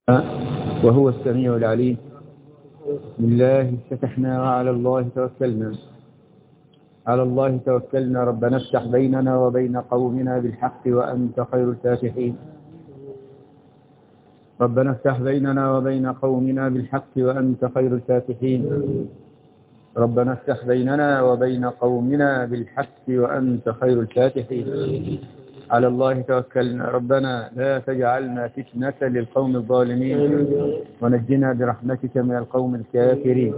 وهو السميع العليم. بسم الله افتتحنا وعلى الله توكلنا. على الله توكلنا. ربنا افتح بيننا وبين قومنا بالحق وأنت خير الفاتحين. ربنا افتح بيننا وبين قومنا بالحق وأنت خير الفاتحين. ربنا افتح بيننا وبين قومنا بالحق وأنت خير الفاتحين. على الله توكلنا. ربنا لا تجعلنا فتنة للقوم الظالمين ونجنا برحمتك من القوم الكافرين.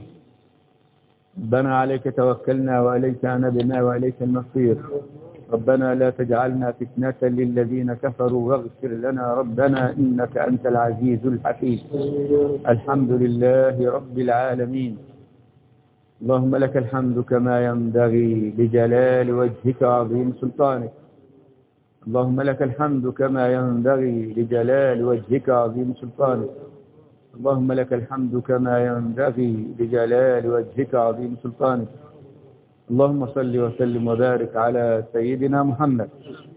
ربنا عليك توكلنا وإليك أنبنا وإليك المصير. ربنا لا تجعلنا فتنة للذين كفروا واغفر لنا ربنا إنك أنت العزيز الحكيم. الحمد لله رب العالمين. اللهم لك الحمد كما ينبغي لجلال وجهك وعظيم سلطانك. اللهم لك الحمد كما ينبغي لجلال وجهك وعظيم سلطانك. اللهم لك الحمد كما ينبغي لجلال وجهك وعظيم سلطانك. اللهم صل وسلم وبارك على سيدنا محمد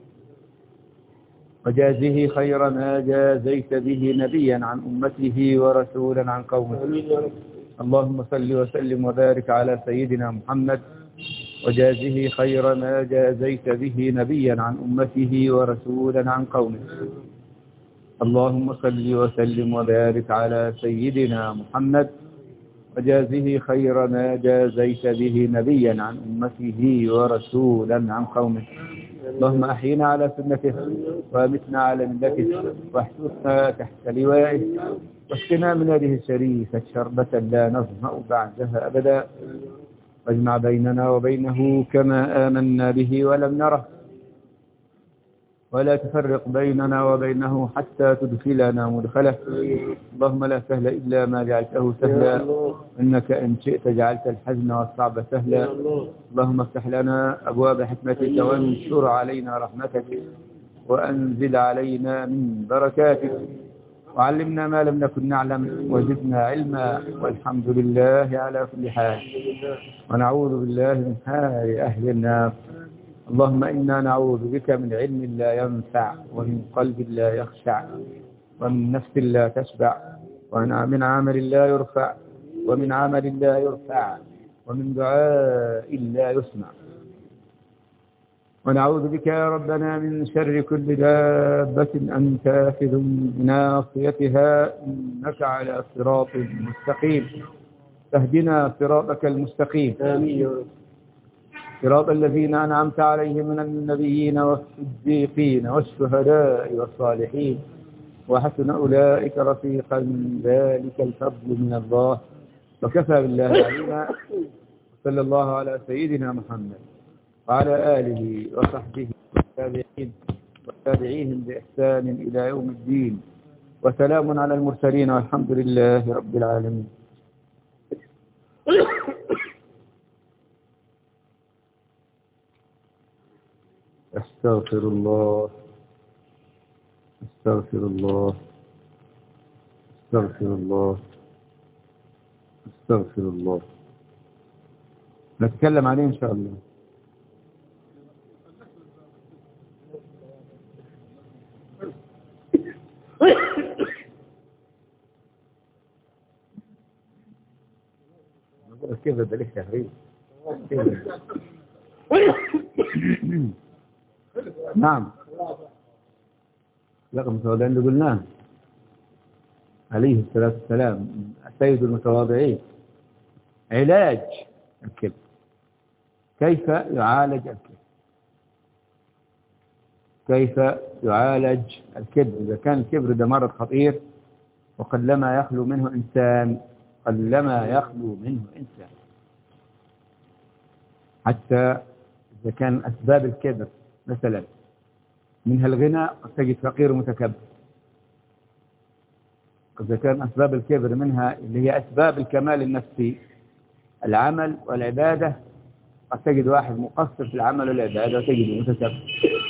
وجازه خير ما جازيت به نبيا عن أمته ورسولا عن قومه. اللهم صل وسلم وبارك على سيدنا محمد وجازه خير ما جازيت به نبيا عن أمته ورسولا عن قومه. اللهم صل وسلم وبارك على سيدنا محمد وجازه خير ما جازيت به نبيا عن أمته ورسولا عن قومه. اللهم أحينا على سنته وامتنا على ملته واحشرنا تحت لوائه واسقنا من يده الشريفة شربة لا نظمأ بعدها أبدا. واجمع بيننا وبينه كما آمنا به ولم نره ولا تفرق بيننا وبينه حتى تدخلنا مدخله. اللهم لا سهل إلا ما جعلته سهلا إنك إن شئت جعلت الحزن والصعب سهلا. اللهم افتح لنا أبواب حكمتك وانشر علينا رحمتك وأنزل علينا من بركاتك وعلمنا ما لم نكن نعلم وزدنا علما والحمد لله على كل حال. ونعوذ بالله من حال أهل النار. اللهم إنا نعوذ بك من علم لا ينفع ومن قلب لا يخشع ومن نفس لا تشبع ومن عمل لا يرفع ومن عمل لا يرفع ومن دعاء لا يسمع. ونعوذ بك يا ربنا من شر كل دابة أنت آخذ بناصيتها إنك على صراط مستقيم. فاهدنا صراطك المستقيم. آمين. صراط الذين أنعمت عليهم من النبيين والصديقين والشهداء والصالحين وحسن أولئك رفيقا. ذلك الفضل من الله وكفى بالله عليما. صلى الله على سيدنا محمد وعلى آله وصحبه والتابعين والتابعيهم بإحسان إلى يوم الدين. وسلام على المرسلين والحمد لله رب العالمين. أستغفر الله أستغفر الله أستغفر الله أستغفر الله. نتكلم عليه إن شاء الله. كيف بدأ تهريب نعم رقم المتواضعين اللي قلناه عليه الصلاة والسلام سيد المتواضعين. علاج الكبر. كيف يعالج الكبر؟ كيف يعالج الكبر؟ إذا كان الكبر ده مرض خطير وقلما يخلو منه إنسان قلما يخلو منه إنسان. حتى إذا كان أسباب الكبر مثلا منها الغنى قد تجد فقير متكبر. إذا كان أسباب الكبر منها اللي هي أسباب الكمال النفسي العمل والعبادة قد تجد واحد مقصر في العمل والعبادة وتجد متكبر.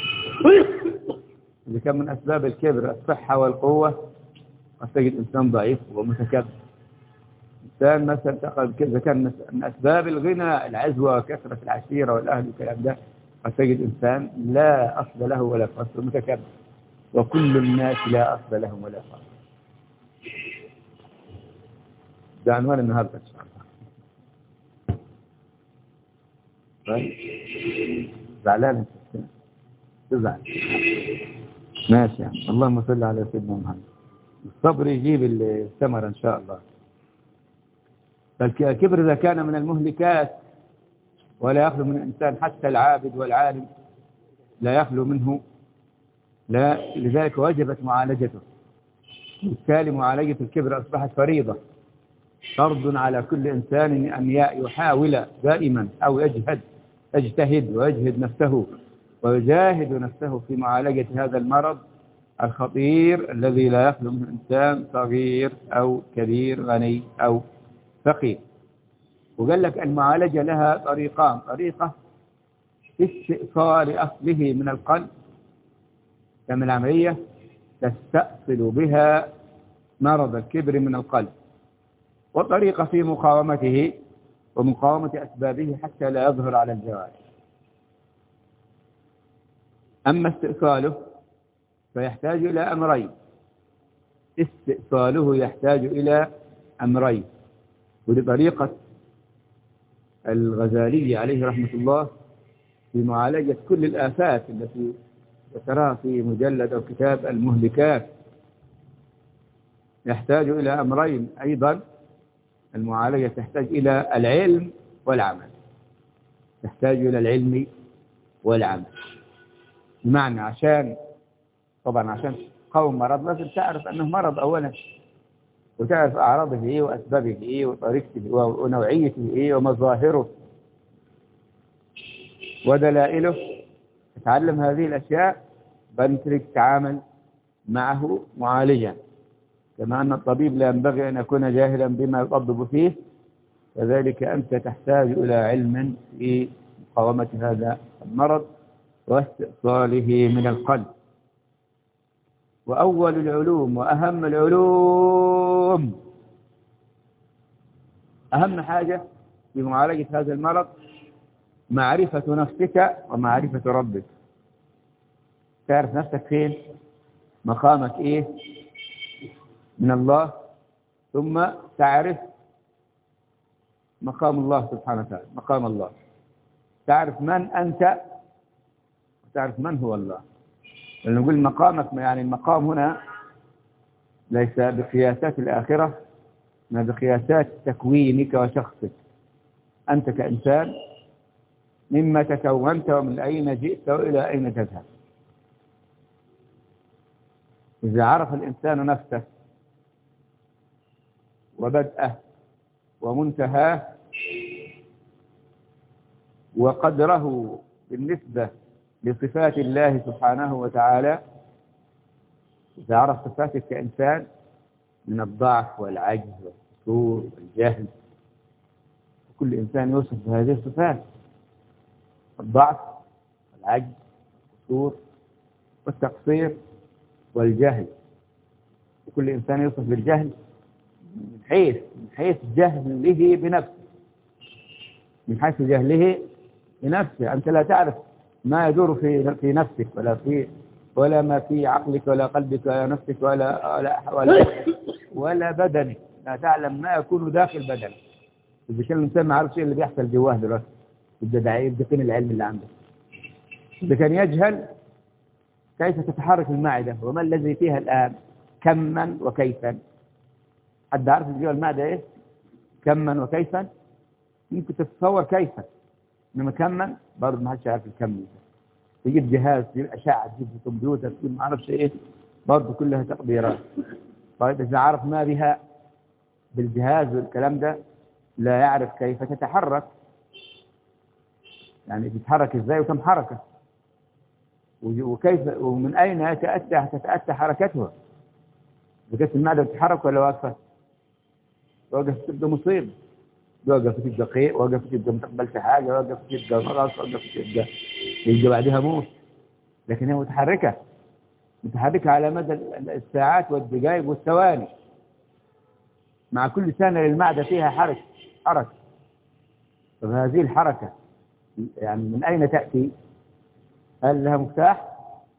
إذا كان من أسباب الكبر الصحة والقوة قد تجد إنسان ضعيف ومتكبر. إنسان مثلا إذا كان من أسباب الغنى العزوة وكثرة العشيرة والأهل والكلام ده قد تجد إنسان لا أصل له ولا فصل متكبر. وكل الناس لا أصل لهم ولا فصل. ده عنوان النهارده إن شاء الله. طيب زعلان تزعل ماشي يعني. اللهم صل على سيدنا محمد. الصبر يجيب الثمرة إن شاء الله. فالكبر إذا كان من المهلكات ولا يخلو من الإنسان، حتى العابد والعالم لا يخلو منه، لا لذلك وجبت معالجته. بالتالي معالجة الكبر أصبحت فريضة، فرض على كل إنسان أن يحاول دائما أو يجتهد ويجهد نفسه ويجاهد نفسه في معالجة هذا المرض الخطير الذي لا يخلو منه إنسان صغير أو كبير، غني أو فقير. وقال لك المعالجة لها طريقان: طريقة استئصال أصله من القلب، كما العملية تستأصل بها مرض الكبر من القلب، وطريقة في مقاومته ومقاومة أسبابه حتى لا يظهر على الجوارح. أما استئصاله فيحتاج إلى أمرين. استئصاله يحتاج إلى أمرين، ولطريقة الغزالي عليه رحمة الله في معالجة كل الآفات التي ذكرها في مجلد أو كتاب المهلكات، يحتاج إلى أمرين أيضا. المعالجة تحتاج إلى العلم والعمل، تحتاج إلى العلم والعمل. بمعنى عشان تقاوم مرض لازم تعرف أنه مرض أولا، وتعرف أعراضه إيه وأسبابه إيه وطريقته ونوعيته إيه ومظاهره ودلائله. تتعلم هذه الأشياء بنترك تعامل معه معالجا. كما أن الطبيب لا ينبغي أن يكون جاهلا بما يطبب فيه، كذلك أنت تحتاج إلى علم في مقاومة هذا المرض واستئصاله من القلب. وأول العلوم وأهم العلوم، أهم حاجة في معالجة هذا المرض معرفة نفسك ومعرفة ربك. تعرف نفسك فين، مقامك إيه من الله، ثم تعرف مقام الله سبحانه وتعالى، مقام الله. تعرف من أنت وتعرف من هو الله. لأنه نقول مقامك، يعني المقام هنا ليس بقياسات الآخرة، ما بقياسات تكوينك وشخصك أنت كإنسان، مما تكونت ومن أين جئت وإلى أين تذهب. إذا عرف الإنسان نفسه وبدأه ومنتهاه وقدره بالنسبة لصفات الله سبحانه وتعالى، إذا عرف صفاتك كإنسان من الضعف والعجز والفتور والجهل، كل إنسان يوصف بهذه الصفات: الضعف والعجز والفتور والتقصير والجهل. وكل إنسان يوصف بالجهل من حيث جهله بنفسه، من حيث جهله بنفسه. أنت لا تعرف ما يدور في نفسك ولا ما في عقلك ولا قلبك ولا نفسك ولا بدنك. لا تعلم ما يكون داخل بدنك. إذا كان الإنسان ما عارف شيء اللي بيحصل جواه دلوقتي، يبدأ فين العلم اللي عنده؟ إذا كان يجهل كيف تتحرك المعدة وما الذي فيها الآن، كما وكيفا. حد عارف اللي جوه المعدة إيه؟ كما وكيفا. ممكن تتصور كيفا، إنما كما برضه ما حدش عارف الكم. تجيب جهاز، تجيب أشعة، تجيب كمبيوتر، تجيب ما أعرفش إيه، برضه كلها تقديرات. طيب إذا عرف ما بها بالجهاز والكلام ده، لا يعرف كيف تتحرك، يعني تتحرك إزاي وكم حركة، وكيف ومن أين تتأتى حركتها. إذا كانت المعدة تتحرك ولا واقفة؟ وقفت تبقى مصيبة، وقفت تبقى قيء، وقفت تبقى متقبلت حاجة، وقفت تبقى مرض، وقفت تبقى بعدها موت. لكن هي متحركة على مدى الساعات والدقائق والثواني. مع كل ثانية للمعدة فيها حركة. طب هذه الحركة يعني من أين تأتي؟ هل لها مفتاح؟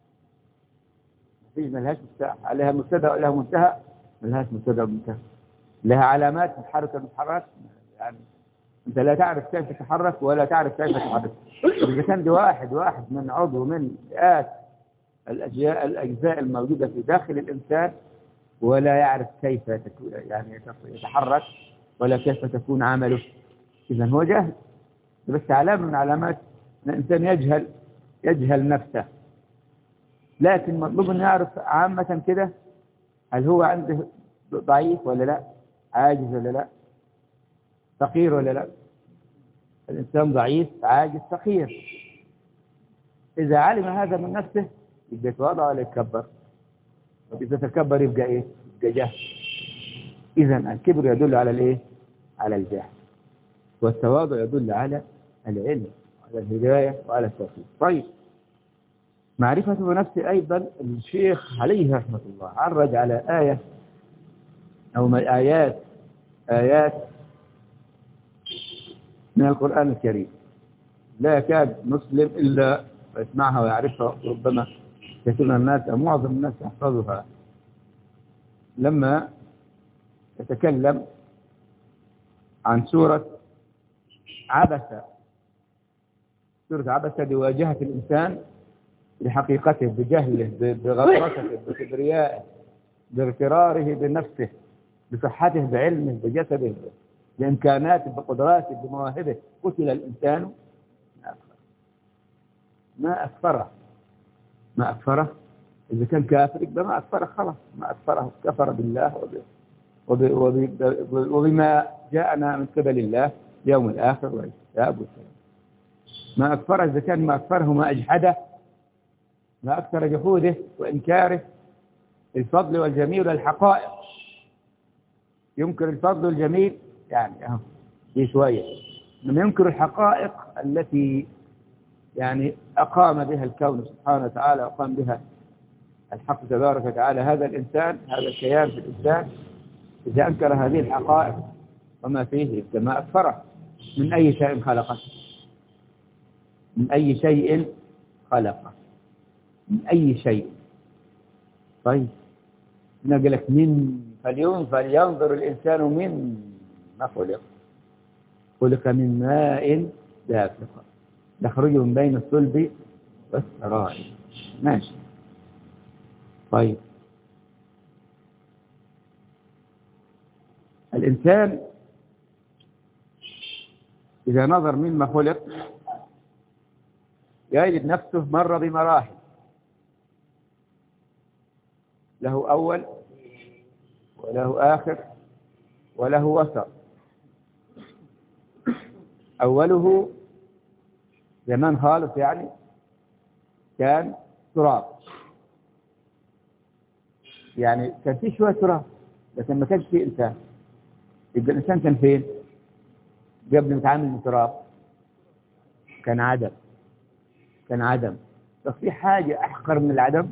ما لهاش مفتاح. هل لها مبتدأ ولها منتهى؟ ما لهاش مبتدأ ومنتهى. لها علامات تتحرك وتتحرك، يعني أنت لا تعرف كيف تتحرك ولا تعرف كيف تتحرك. إذا كان دي واحد من عضو من مئات الأجزاء الموجودة في داخل الإنسان، ولا يعرف كيف يعني يتحرك ولا كيف تكون عمله، إذا هو جاهل. بس علامة من علامات أن الإنسان يجهل نفسه. لكن مطلوب أن يعرف عامة كده، هل هو عنده ضعيف ولا لا، عاجز ولا لا، فقير ولا لا. الإنسان ضعيف عاجز فقير. إذا علم هذا من نفسه يبقى يتواضع ولا يتكبر؟ وإذا تكبر يبقى إيه؟ يبقى جهل. إذا الكبر يدل على الإيه؟ على الجهل. والتواضع يدل على العلم وعلى الهداية وعلى التوفيق. طيب، معرفة بنفسه أيضا الشيخ عليه رحمة الله عرج على آية أو من آيات من القرآن الكريم لا يكاد مسلم إلا يسمعها ويعرفها، ربما كثير من الناس أو معظم الناس يحفظها. لما يتكلم عن سورة عبسة، سورة عبسة بواجهة الإنسان بحقيقته، بجهله، بغطرسته، بكبريائه، باغتراره بنفسه، بصحته، بعلمه، بجسده، بإمكاناته، بقدراته، بمواهبه. قتل الإنسان ما أكفره. إذا كان كافر يبقى ما أكفره، خلاص ما أكفره، كفر بالله وبما جاءنا من قبل الله يوم الآخر والحساب والسلام. ما أكفره، إذا كان ما أكفره ما أجحده، ما أكثر جحوده وإنكاره الفضل والجميل والحقائق. ينكر الفضل والجميل يعني دي شوية، من ينكر الحقائق التي يعني أقام بها الكون سبحانه وتعالى، أقام بها الحق تبارك وتعالى هذا الإنسان، هذا الكيان في الإنسان. إذا أنكر هذه الحقائق وما فيه كما أكفره. من أي شيء خلقه؟ من أي شيء خلقه؟ من أي شيء؟ طيب، نقول لك من فلينظر الإنسان من ما خلق من ماء دافق يخرج من بين الصلب والسرائر. ماشي. طيب، الإنسان إذا نظر مما خلق يجد نفسه مر بمراحل، له أول وله آخر وله وسط. أوله زمان خالص يعني كان تراب، يعني كان فيه شوية تراب لكن ما كانش فيه إنسان. يبقى الإنسان كان فين قبل ما يتعامل من تراب؟ كان عدم. بس في حاجة أحقر من العدم،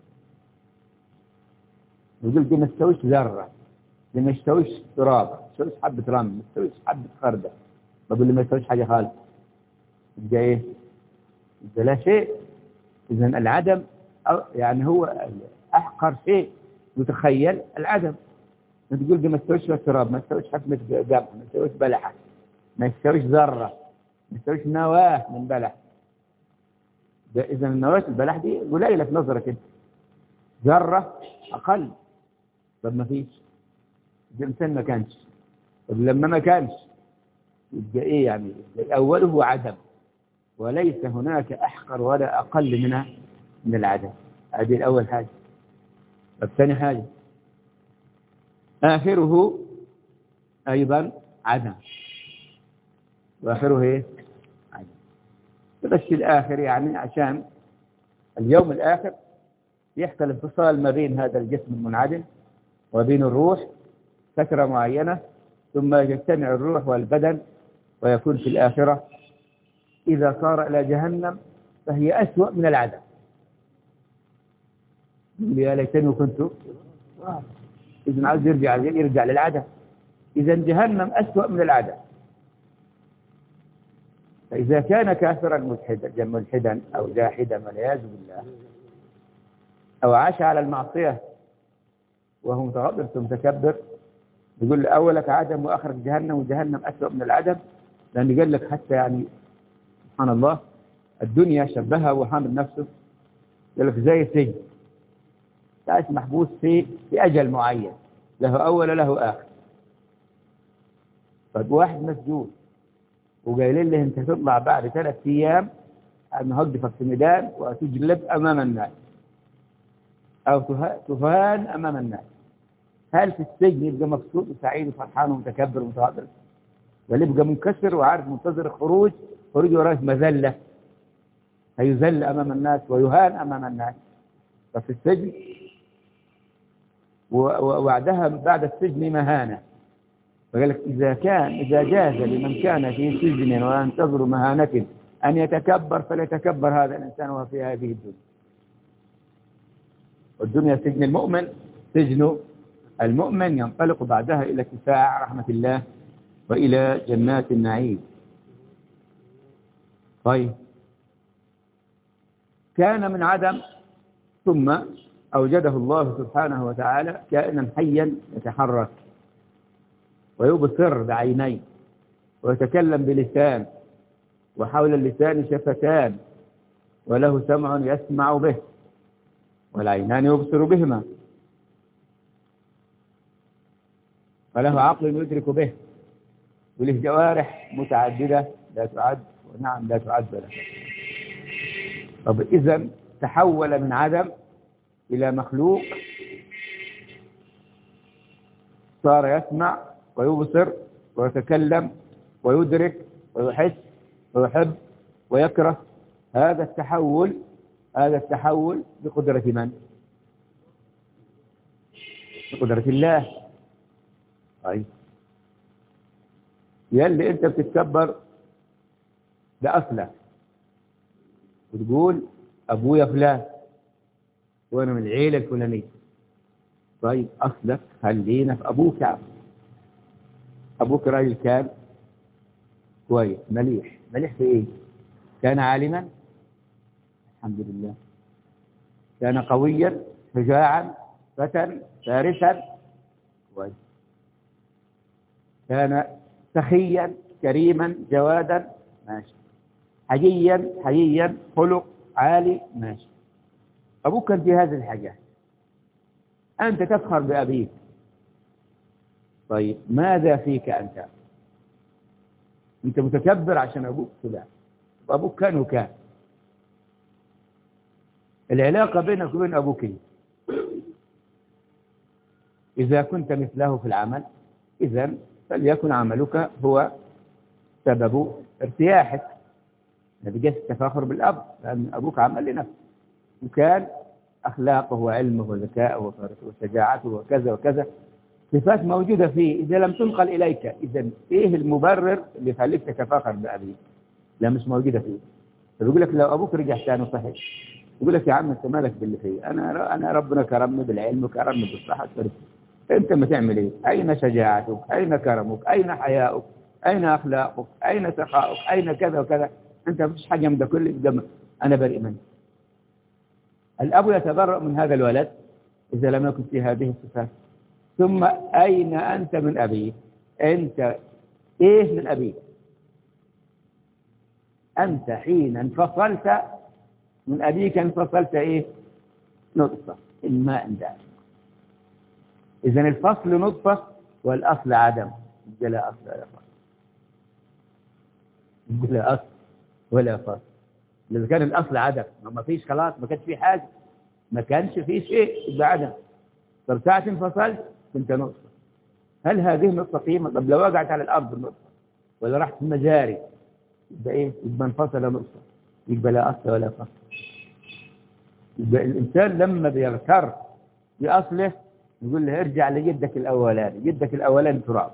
يقول دي ما تسويش ذرة، دي ما تسويش تراب، ما تسويش حبة رمل، ما تسويش حبة خردة. بقول لي ما تسويش حاجة خالص، يبقى إيه؟ يبقى لا شيء. إذن العدم يعني هو أحقر شيء يتخيل العدم. تقول دي ما تسويش تراب، ما تسويش حبة قمح، ما تسويش بلحة، ما تسويش ذرة، ما تسويش نواة من بلح. إذن النواة البلح دي قليلة في نظرك أنت، ذرة أقل. طب ما فيش، الإنسان ما كانش. طب لما ما كانش يبقى إيه يعني؟ أوله عدم، وليس هناك أحقر ولا أقل من العدم. هذه الأول حاجة. طب ثاني حاجة، آخره أيضا عدم، وآخره إيه؟ عدم. بس الآخر يعني عشان اليوم الآخر يحصل انفصال ما بين هذا الجسم المنعدم وبين الروح فترة معينة، ثم يجتمع الروح والبدن ويكون في الآخرة إذا صار إلى جهنم فهي أسوأ من العدم. يا ليتني كنت. إذن عاوز يرجع للعدم. إذن جهنم أسوأ من العدم. فإذا كان كافرا ملحدا أو جاحدا والعياذ بالله، أو عاش على المعصية وهو متغبر متكبر، يقول أولك عدم وآخرك جهنم، وجهنم أسوأ من العدم. لأن قال لك حتى يعني سبحان الله الدنيا شبهها وحامل نفسه، قال لك زي سجن، تعيش محبوس في أجل معين، له أول له آخر. طيب واحد مسجون وقايلين له أنت تطلع بعد 3 أيام، أنا هوقفك في ميدان وتجلب أمام الناس أو تهان أمام الناس. هل في السجن يبقى مبسوط وسعيد وفرحان ومتكبر ومتواضع؟ ولا يبقى منكسر وعارف منتظر الخروج، خروج وراه مذلة، هيذل أمام الناس ويهان أمام الناس؟ ففي السجن وبعدها بعد السجن مهانة. فقال لك إذا جاز لمن كان في سجن وينتظر مهانة أن يتكبر، فليتكبر هذا الإنسان وهو في هذه الدنيا. والدنيا سجن المؤمن، سجن المؤمن ينطلق بعدها إلى اتساع رحمة الله وإلى جنات النعيم. طيب، كان من عدم ثم أوجده الله سبحانه وتعالى كائنا حيا يتحرك ويبصر بعينيه ويتكلم بلسان، وحول اللسان شفتان، وله سمع يسمع به، والعينان يبصر بهما، وله عقل يدرك به، وله جوارح متعددة لا تعد، ونعم لا تعد له. طب إذن تحول من عدم إلى مخلوق، صار يسمع ويبصر ويتكلم ويدرك ويحس ويحب ويكره. هذا التحول بقدرة من؟ بقدرة الله. طيب، يلي انت بتتكبر بأصلك وتقول أبويا فلان وأنا من العيلة الفلانية. طيب، أصلك خلينا في أبوك. أبوك راجل كان كويس مليح في إيه؟ كان عالما الحمد لله، كان قويا شجاعا فتى فارسا كويس، كان سخيا كريما جوادا ماشي، حييا خلق عالي ماشي. أبوك كان في هذه الحاجات، أنت تفخر بأبيك. طيب، ماذا فيك أنت متكبر عشان أبوك كذا، وأبوك كان وكان. العلاقة بينك وبين أبوك إيه؟ إذا كنت مثله في العمل، إذن فليكن عملك هو سبب ارتياحك. ما بيجيش التفاخر بالأب، لأن أبوك عمل لنفسه، وكان أخلاقه وعلمه وذكاءه وشجاعته وكذا وكذا صفات موجودة فيه. إذا لم تنقل إليك، إذن إيه المبرر اللي يخليك تتفاخر بأبيك؟ لا، مش موجودة فيه. فبيقول لك لو أبوك رجع ثاني صحيح، يقول لك يا عم أنت مالك باللي فيه؟ أنا ربنا كرمني بالعلم وكرمني بالصحة. أنت ما تعمل إيه؟ أين شجاعتك؟ أين كرمك؟ أين حياؤك؟ أين أخلاقك؟ أين سخاؤك؟ أين كذا وكذا؟ أنت ما فيش حاجة من ده كله. أنا بريء منه. الأب يتبرأ من هذا الولد إذا لم يكن في هذه الصفات. ثم أين أنت من أبيك؟ أنت إيه من أبيك؟ أنت حين انفصلت من أبيك انفصلت إيه؟ نطفة الماء ذلك. إذن الفصل نطفة والأصل عدم. لا أصل ولا فصل، لا أصل ولا فصل. إذا كان الأصل عدم، ما فيش خلاص، ما كانش في حاجة، ما كانش في شيء، يبقى عدم. طب ساعة انفصلت كنت نطفة. هل هذه النطفة قيمة؟ طب لو وقعت على الأرض النطفة ولا راحت في المجاري يبقى إيه؟ يبقى انفصل نطفة، يبقى لا أصل ولا فصل. يبقى الإنسان لما بيغتر بأصله يقول له ارجع لجدك الأولاني. جدك الأولاني تراب،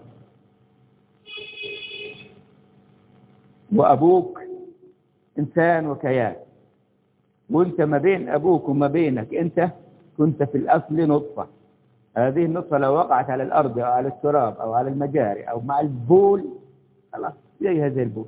وأبوك إنسان وكيان، وانت ما بين أبوك وما بينك انت كنت في الأصل نطفة. هذه النطفة لو وقعت على الأرض أو على التراب أو على المجاري أو مع البول خلاص زي هذا البول.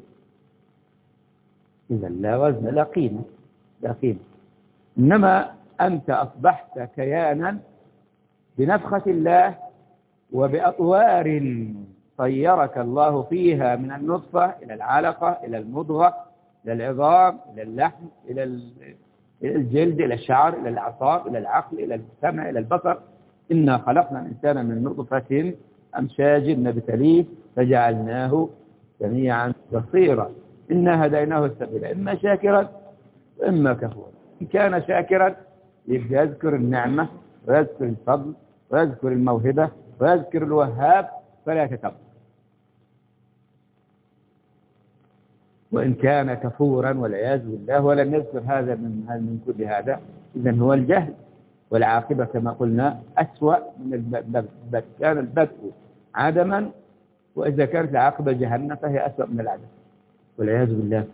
إذا لا وزن لا قيمة، لا قيمة. إنما أنت أصبحت كيانا بنفخة الله وبأطوار صيرك الله فيها من النطفة إلى العلقة إلى المضغة إلى العظام إلى اللحم إلى الجلد إلى الشعر إلى الأعصاب إلى العقل إلى السمع إلى البصر. إنا خلقنا الإنسان من نطفة أمشاج نبتليه فجعلناه سميعا بصيرا. إنا هديناه السبيل إما شاكرا وإما كفورا. إن كان شاكرا يبدأ يذكر النعمة ويذكر الفضل ويذكر الموهبة ويذكر الوهاب فلا يتكبر. وإن كان كفورا والعياذ بالله ولم يذكر هذا من كل هذا إذن هو الجهل، والعاقبة كما قلنا أسوأ من البدء. كان البدء عدما، وإذا كانت العاقبة جهنم فهي أسوأ من العدم والعياذ بالله.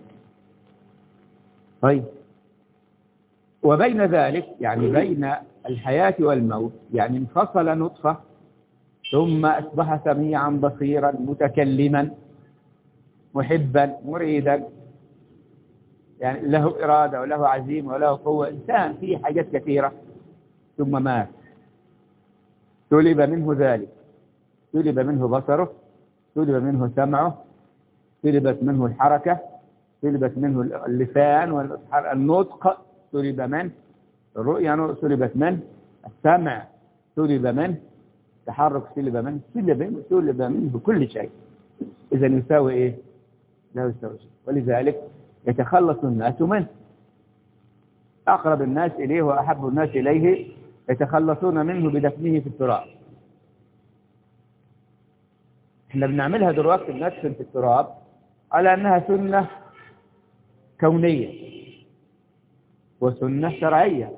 طيب، وبين ذلك يعني بين الحياة والموت يعني انفصل نطفة ثم أصبح سميعا بصيرا متكلما محبا مريدا، يعني له إرادة وله عزيمة وله قوة، إنسان فيه حاجات كثيرة، ثم مات. سلب منه ذلك، سلب منه بصره، سلب منه سمعه، سلبت منه الحركة، سلبت منه اللسان والنطق، سلب منه الرؤية، سلبت منه السمع، سلب منه التحرك، سلب منه سلب منه كل شيء. إذا يساوي إيه؟ لا يساوي شيء. ولذلك يتخلص الناس منه، أقرب الناس إليه وأحب الناس إليه يتخلصون منه بدفنه في التراب. احنا بنعملها دلوقتي بندفن في التراب على أنها سنة كونية وسنة شرعية.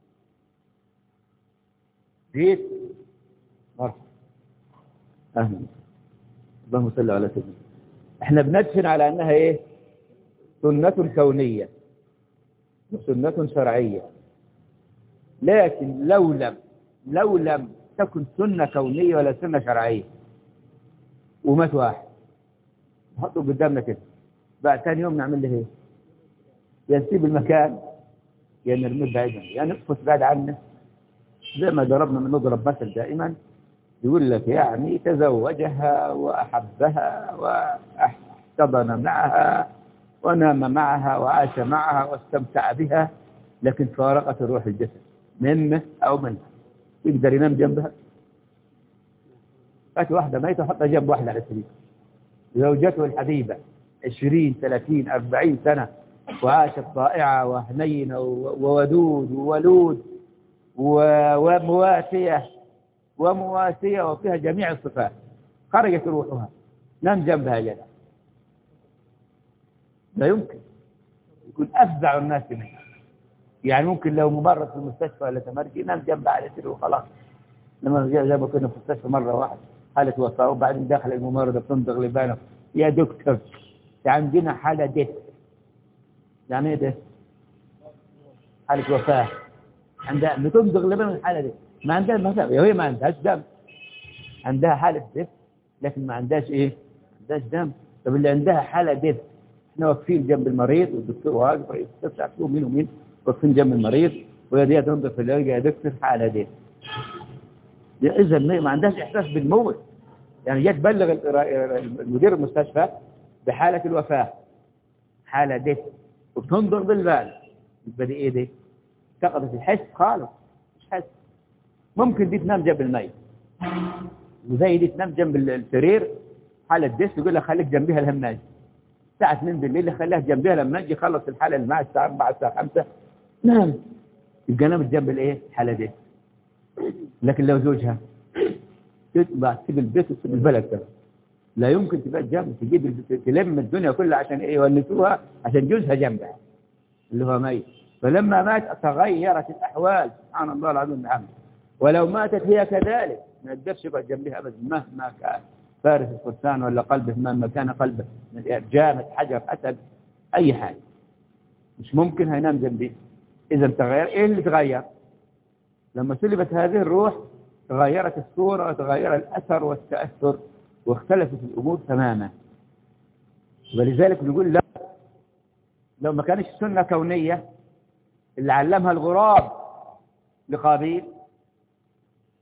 جيت مرحبا أهلا، اللهم صل على سيدنا. احنا بندفن على أنها إيه؟ سنة كونية وسنة شرعية. لكن لو لم تكن سنة كونية ولا سنة شرعية ومات واحد نحطه قدامنا كده، بعد ثاني يوم نعمل له ايه؟ يا نسيب المكان يا نرميه بعيدا يا نقفز بعد عنه. زي ما نضرب مثل دائما، يقول لك يعني تزوجها وأحبها واحتضن معها ونام معها وعاش معها واستمتع بها، لكن فارقت الروح الجسد منه أو منها، يقدر ينام جنبها؟ فات واحدة ميتة وحطها جنب واحدة على السرير، زوجته الحبيبة 20 30 40 سنة وعاشت طائعة وحنينة وودود وولود ومواسية وفيها جميع الصفات، خرجت روحها، نام جنبها جدا. لا يمكن، يكون أفزع الناس منها. يعني ممكن لو ممرض في المستشفى ولا تمرجي ينام جنبها على سرير وخلاص. لما زي ما كنا في المستشفى مرة واحد حالة وفاة وبعدين دخل الممرضة بتنضغ لبانه، يا دكتور عندنا حالة ديت. يعني ايه ده؟ حالة وفاة عندها بتنضغ لبان الحالة دي، ما عندها مثلا هي ما عندهاش دم، عندها حالة ديت لكن ما عندهاش ايه؟ ما عندهاش دم. طب اللي عندها حالة ديت احنا واقفين جنب المريض والدكتور واقف رئيس القسم مين ومين واقفين جنب المريض وهي دي تنضغ في الليل، يا دكتور حالة ديت. إذا ما عندهاش إحساس بالموت، يعني جت تبلغ المدير المستشفى بحالة الوفاة، حالة دي وبتنظر بالبال، يبقى دي إيه دي؟ فقدت الحس خالص، مش حس. ممكن دي تنام جنب الميت وزي دي تنام جنب السرير حالة ديس، يقول لها خليك جنبها الهماج الساعة 2 بالليل، خليها جنبها لما يجي يخلص الحالة اللي معها الساعة 4 الساعة 5 نام، يبقى نامت جنب الإيه؟ حالة دي. لكن لو زوجها تسيب البيت وتسيب البلد كمان، لا يمكن تبقى جنب، تلم الدنيا كلها عشان ايه؟ يونسوها عشان جوزها جنبها اللي هو ميت. فلما مات تغيرت الأحوال، سبحان الله العظيم بحمده. ولو ماتت هي كذلك ما يقدرش يقعد جنبها أبدا مهما كان فارس الفرسان ولا قلبه، مهما كان قلبه جامد حجر أسد أي حاجة مش ممكن هينام جنبي. إذا تغير إيه اللي تغير؟ لما سلبت هذه الروح تغيرت الصورة وتغير الأثر والتأثر واختلفت الأمور تماما. ولذلك نقول لو ما كانش سنة كونية اللي علمها الغراب لقابيل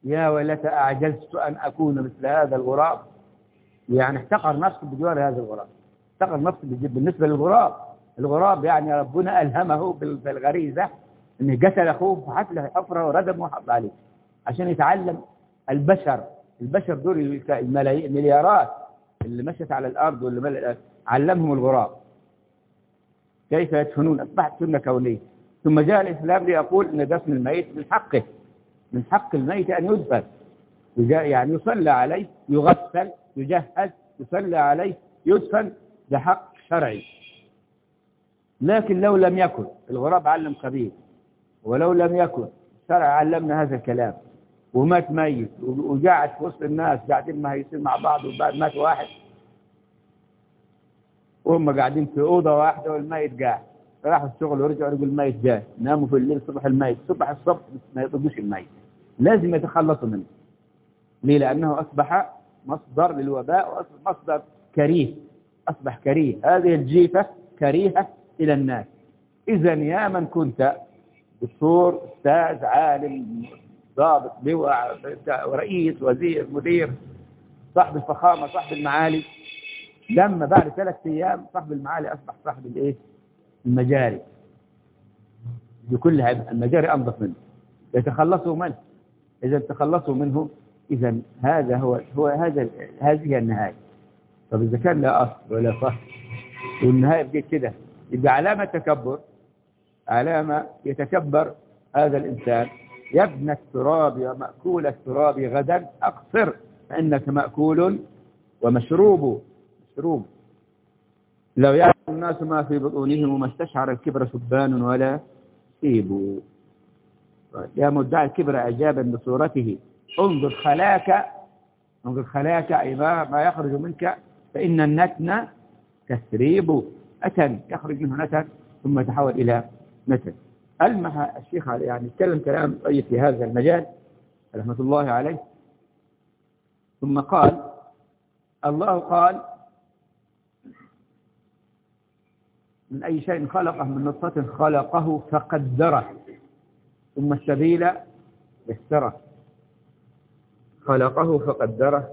يا ويلتى أعجزت أن أكون مثل هذا الغراب. يعني احتقر نفسه بجوار هذا الغراب، احتقر نفسه بالنسبة للغراب. الغراب يعني ربنا ألهمه بالغريزة أنه قتل أخوه فحفله حفره وردم وحط عليه عشان يتعلم. البشر دول المليارات اللي مشت على الأرض واللي علمهم الغراب كيف يدفنون. أصبحت سنة كونية. ثم جاء الإسلام ليقول أن دفن الميت من حقه، من حق الميت أن يدفن، يعني يصلى عليه، يغسل، يجهز، يصلى عليه، يدفن، ده حق شرعي. لكن لو لم يكن، الغراب علم قبيل، ولو لم يكن الشرع علمنا هذا الكلام ومات ميت وقاعد في وسط الناس قاعدين مهيسين مع بعض، وبعد مات واحد وهم قاعدين في أوضة واحدة والميت قاعد، راحوا الشغل ورجعوا يقول الميت جاي، ناموا في الليل صبح الميت، صبح الصبح ما يطلقوش الميت، لازم يتخلصوا منه. ليه؟ لأنه أصبح مصدر للوباء وأصبح مصدر كريه، أصبح كريه. هذه الجيفة كريهة إلى الناس. إذا يا من كنت دكتور، أستاذ، عالم، ضابط، لواء، رئيس، وزير، مدير، صاحب الفخامة، صاحب المعالي، لما بعد 3 أيام صاحب المعالي أصبح صاحب الإيه؟ المجاري. بكلها المجاري أنظف منه، يتخلصوا منه. إذا تخلصوا منه، إذا هذا هذه النهاية. طب إذا كان لا أصل ولا فصل والنهاية بقيت كده، يبقى علامة تكبر، علامة يتكبر هذا الإنسان. يا ابن التراب ومأكول التراب غدا أقصر فإنك مأكول ومشروب. لو يعلم الناس ما في بطونهم وما استشعر الكبر سبان ولا سيب. يا مدعي الكبر إعجابا بصورته انظر خلاك أي ما يخرج منك، فإن النتن تسريب. أتن يخرج منه نتن ثم يتحول إلى نتن. ألمح الشيخ يعني يتكلم كلام طيب في هذا المجال رحمة الله عليه. ثم قال الله قال من أي شيء خلقه، من نطفة خلقه فقدره ثم السبيل يسره. خلقه فقدره،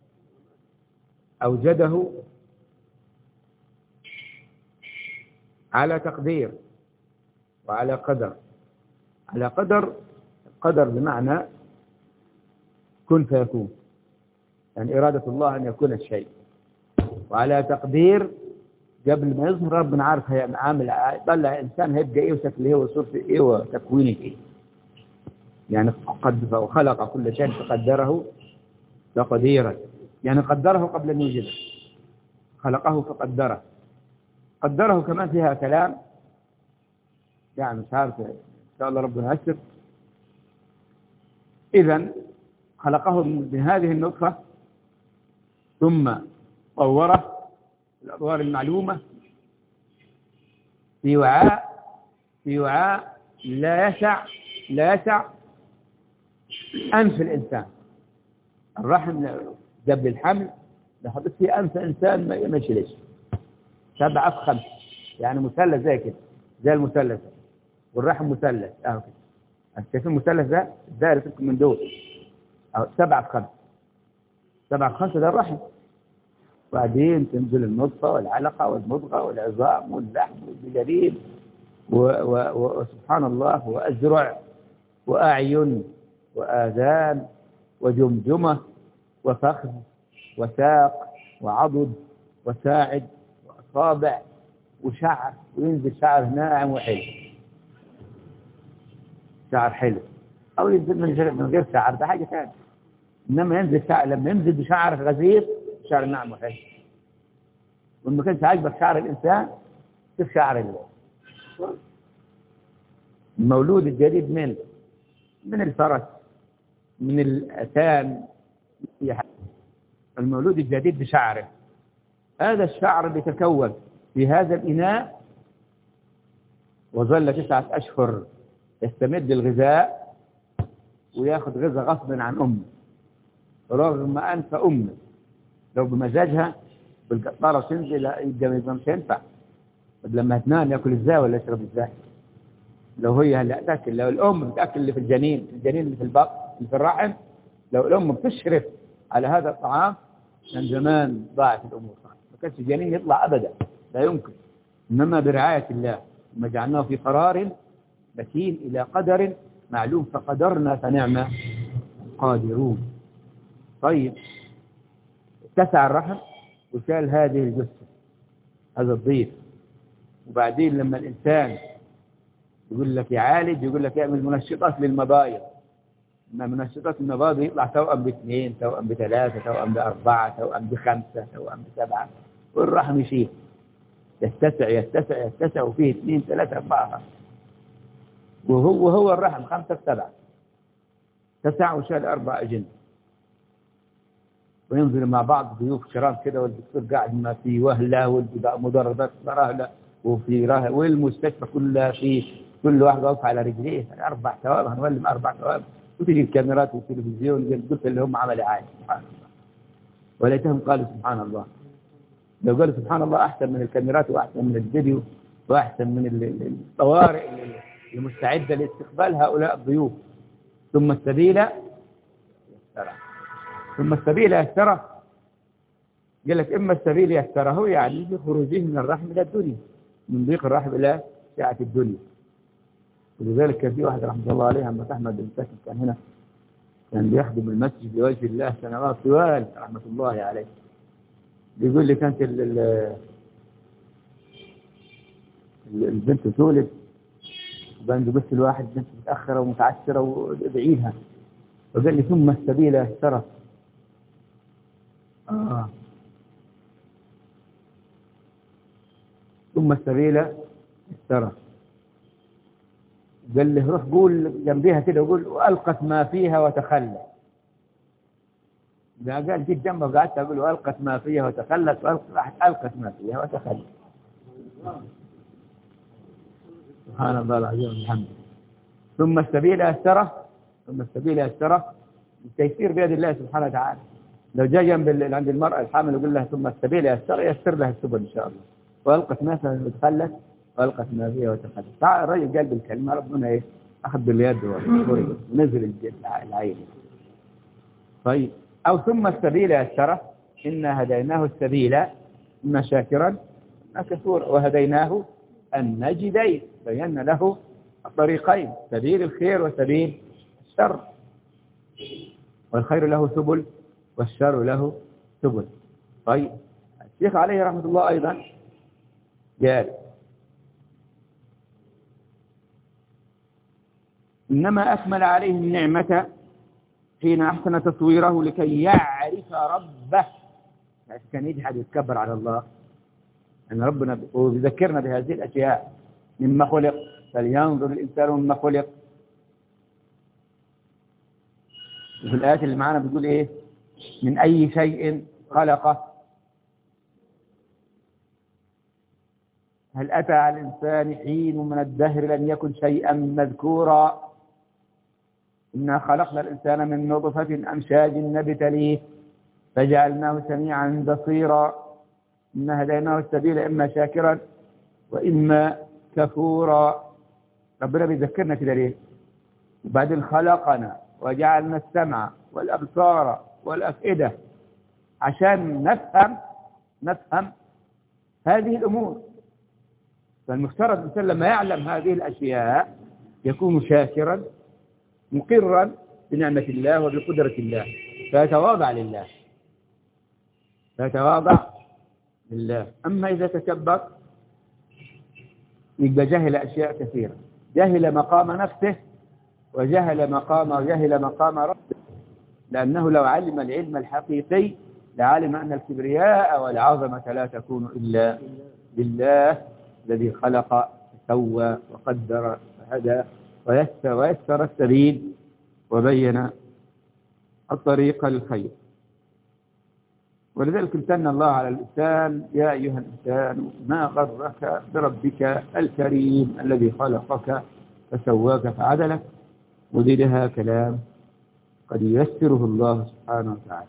أوجده على تقدير وعلى قدر. على قدر بمعنى كن فيكون، يعني إرادة الله أن يكون الشيء. وعلى تقدير قبل ما يظهر ربنا عارف عامل طلع إنسان هيبقى إيه وشكله إيه وصورته إيه وتكوينه إيه. يعني قد وخلق كل شيء فقدره تقديرا، يعني قدره قبل أن يوجده. خلقه فقدره. قدره كمان فيها كلام يعني مش عارف إن شاء الله ربنا يسر. إذن خلقه من هذه النطفة ثم طوره الأطوار المعلومة في وعاء لا يسع أنف الإنسان. الرحم قبل الحمل لحظت فيه أنف إنسان ما يشيلش 7 في 5، يعني مثلث زي كده، زي المثلث، والرحم مثلث كده. شايفين المثلث ده الدائرة فيكم من دول 7 في 5. 7 في 5 ده الرحم. وبعدين تنزل النطفة والعلقة والمضغة والعظام واللحم والجليد وسبحان الله، وأزرع وأعين وآذان وجمجمة وفخذ وساق وعضد وساعد وأصابع وشعر، وينزل شعر ناعم وحلو، شعر حلو، أو ينزل من غير شعر ده حاجة ثانية. إنما ينزل شعر، لما ينزل بشعر غزير شعر ناعم وحلو. وإن كانش عاجبك شعر الإنسان شوف شعر المولود الجديد من الفرس، من الأتان، المولود الجديد بشعره. هذا الشعر بيتكون في هذا الإناء وظل 9 أشهر يستمد الغذاء وياخذ غذاء غصبا عن أمه، رغم أنف أمه لو بمزاجها بالقطارة تنزل يبقى مش ينفع. لما تنام يأكل إزاي ولا يشرب إزاي؟ لو هي اللي تأكل، لو الأم بتأكل اللي في الجنين اللي في البطن اللي في الرحم لو الأم بتشرف على هذا الطعام كان زمان ضاعت الأمور، ما كانش الجنين يطلع أبدا، لا يمكن. إنما برعاية الله، ثم جعلناه في قرار مكين إلى قدر معلوم، فقدرنا فنعم قادرون. طيب اتسع الرحم وشال هذه الجثة، هذا الضيف. وبعدين لما الإنسان يقول لك يعالج، يقول لك يعمل منشطات للمبايض، إن منشطات المبايض يطلع توأم باثنين، توأم بثلاثة، توأم بأربعة، توأم بخمسة، توأم بسبعة، والرحم يشيل يتسع يتسع يتسع، وفيه اثنين ثلاثة أربعة، وهو الرحم 5 في 7 تسع وشال 4 أجنة. وينزل مع بعض ضيوف كرام كده، والدكتور قاعد ما في وهلة، والدي بقى مدربات رهلة، وفي رهلة، والمستشفى كلها في كل واحد واقف على رجليه. 4 توابع، هنولم 4 توابع، وتجي الكاميرات والتلفزيون قلت اللي هم عمل عادي. سبحان الله. وليتهم قالوا سبحان الله. لو قالوا سبحان الله أحسن من الكاميرات، وأحسن من الفيديو، وأحسن من الطوارئ المستعدة لاستقبال هؤلاء الضيوف. ثم السبيل يسره، ثم السبيل يسره. قال لك إما السبيل يسره يعني بخروجه من الرحم إلى الدنيا، من ضيق الرحم إلى سعة الدنيا. ولذلك كان في واحد رحمة الله عليه، عم أحمد بن ساكن، كان هنا، كان بيخدم المسجد لوجه الله سنوات طوال رحمة الله عليه. بيقول لي كانت البنت تولد، وبان بس الواحد بنت متأخرة ومتعسرة وبعيدها، وقال لي ثم السبيل يسره. ثم السبيل يسره. قال له روح قول جنبيها كده، وقول وألقت ما فيها وتخلى. قال جيت جنبه وقعدت أقول وألقت ما فيها وتخلت، ألقت ما فيها وتخلت. سبحان الله العظيم والحمد. ثم السبيل يسره، ثم السبيل يسره. التيسير بيد الله سبحانه وتعالى. لو جاء جنب عند المرأة الحامل ويقول لها ثم السبيل يسر لها السبل إن شاء الله. وألقت ما فيها وتخلت، وألقت ما فيها وتخلت. الرجل قال بالكلمة، ربنا إيه أخذ باليد ونزل العين. طيب، أو ثم السبيل يسره، إنا هديناه السبيل إما شاكرا إما كفورا، وهديناه النجدين، بينا له الطريقين، سبيل الخير وسبيل الشر. والخير له سبل والشر له سبل. طيب الشيخ عليه رحمة الله أيضا قال إنما أكمل عليه النعمة حين أحسن تصويره لكي يعرف ربه. كان يجي حد يتكبر على الله، أن ربنا ويذكرنا بهذه الأشياء. مما خلق فلينظر الإنسان مما خلق. وفي الآيات اللي معانا بيقول إيه؟ من أي شيء خلقه. هل أتى على الإنسان حين من الدهر لم يكن شيئا مذكورا. إنا خلقنا الإنسان من نطفة أمشاج نبتليه فجعلناه سميعا بصيرا. إنا هديناه السبيل إما شاكرا وإما كفورا. ربنا بيذكرنا كده ليه؟ وبعدين خلقنا وجعلنا السمع والأبصار والأفئدة عشان نفهم هذه الأمور. فالمفترض الإنسان لما يعلم هذه الأشياء يكون شاكرا مقرا بنعمة الله وبقدرة الله، فيتواضع لله، فيتواضع لله. أما إذا تكبر يبقى جهل أشياء كثيرة، جهل مقام نفسه وجهل مقام ربه. لأنه لو علم العلم الحقيقي لعلم أن الكبرياء والعظمة لا تكون إلا لله الذي خلق فسوى وقدر فهدى ويسر السبيل وبين الطريق للخير. ولذلك امتن الله على الإنسان يا أيها الإنسان ما غرك بربك الكريم الذي خلقك فسواك فعدلك. ودي لها كلام قد ييسره الله سبحانه وتعالى.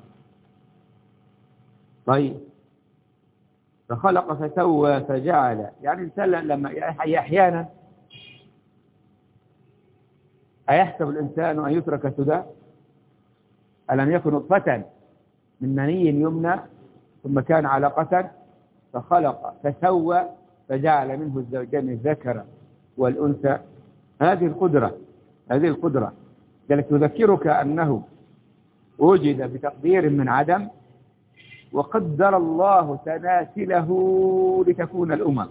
طيب، فخلق فسوى فجعل، يعني الإنسان لما أحيانا أيحسب الإنسان أن يترك سدى؟ ألم يكن نطفة من مني يمنى ثم كان علقة فخلق فسوى فجعل منه الزوجين الذكر والأنثى. هذه القدرة ذلك يذكرك أنه وجد بتقدير من عدم، وقدر الله تناسله لتكون الأمم.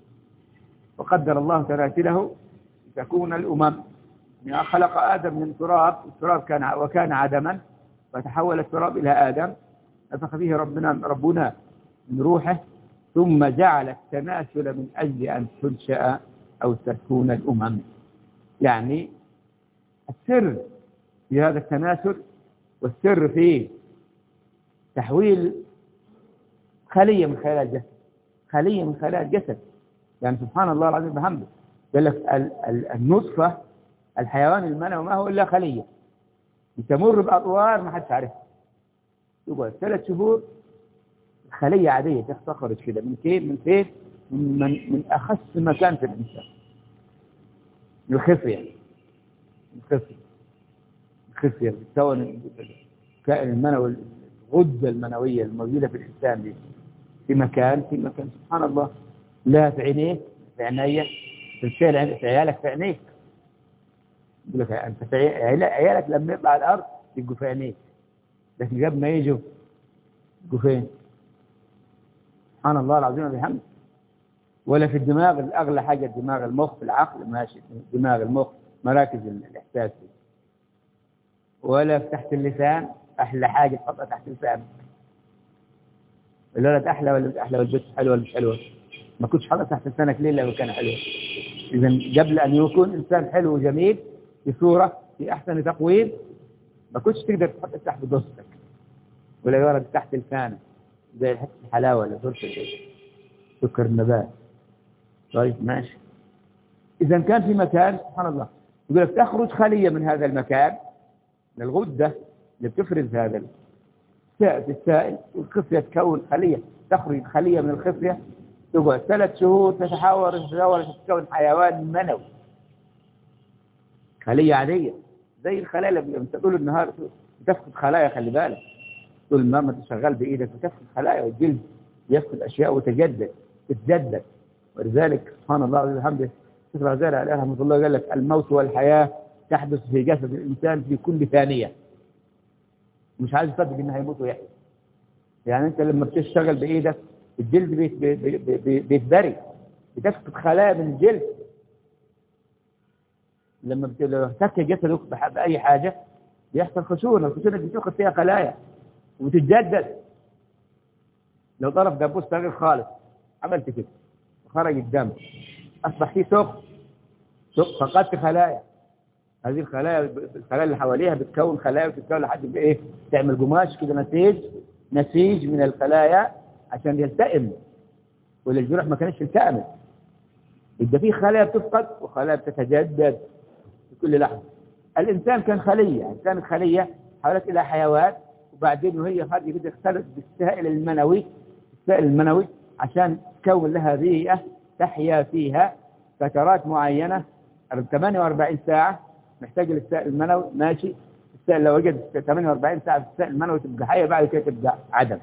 يعني خلق آدم من تراب، التراب وكان عدما، فتحول التراب إلى آدم، نفخ فيه ربنا من روحه، ثم جعل التناسل من أجل أن تنشأ أو تكون الأمم. يعني السر في هذا التناسل، والسر في تحويل خلية من خلايا الجسد. يعني سبحان الله العظيم بحمده، قال لك النطفة الحيوان المنوي ما هو إلا خلية تمر بأطوار ما حدش عارفها، يقعد 3 شهور خلية عادية تخرج كده من فين من أخص مكان في الإنسان، من الخصية بتكون الكائن المنوي، الغدة المنوية الموجودة في الإنسان دي في مكان سبحان الله، لا في عينيك، في عينيا، في عيالك، في عينيك. يقول لك أنت في عيالك لما يطلع على الأرض يبقوا في عينيك، لكن قبل ما يجوا يبقوا فين؟ سبحان الله العظيم وبحمده. ولا في الدماغ، الأغلى حاجة الدماغ، المخ، العقل ماشي، دماغ المخ مراكز الإحساس، ولا في تحت اللسان، أحلى حاجة تحطها تحت لسانك. الولد أحلى ولا مش أحلى، والبنت حلوة ولا مش حلوة؟ ما كنتش حاطها تحت لسانك ليه لو كان حلو؟ إذا قبل أن يكون إنسان حلو وجميل في صورة في أحسن تقويم، ما كنتش تقدر تحطها تحت ضرسك ولا الولد تحت لسانك زي حتة الحلاوة ولا سكر النبات. طيب ماشي. إذا كان في مكان سبحان الله، يقول لك تخرج خلية من هذا المكان، من الغدة اللي بتفرز هذا السائل، والخصية تكون خلية، تخرج خلية من الخصية، تقعد 3 شهور تتحول تتكون حيوان منوي، خلية عادية زي الخلايا اللي طول النهار بتفقد خلايا. خلي بالك طول النهار ما تشغل بإيدك بتفقد خلايا، والجلد يفقد أشياء تتجدد. ولذلك سبحان الله وبحمده الشيخ الغزالي عليه رحمة الله قال لك الموت والحياة تحدث في جسد الإنسان في كل ثانية. مش عايز تصدق إنه هيموت ويحيى. يعني أنت لما بتشتغل بإيدك الجلد بيتبري، بتفقد خلايا من الجلد. لما تحكي جسدك بأي حاجة بيحصل خشونة، الخشونة بتفقد فيها خلايا وتتجدد. لو طرف دبوس صغير خالص عملت كده وخرج الدم أصبح فيه سخن، فقدت خلايا. هذه الخلايا اللي حواليها بتكون خلايا وتتكون لحد بإيه؟ تعمل قماش كده، نسيج من الخلايا عشان يلتئم، والجروح ما كانش تلتئم. يبقى فيه خلايا بتفقد وخلايا بتتجدد في كل لحظة. الإنسان كان خلية، كانت خلية حولت إلى حيوان، وبعدين وهي خارجة كده اختلط بالسائل المنوي عشان تكون لها بيئة تحيا فيها فترات معينة. 48 ساعة محتاج للسائل المنوي ماشي. السائل لو وجد 48 ساعة في السائل المنوي تبقى حية، بعد كده تبقى عدم.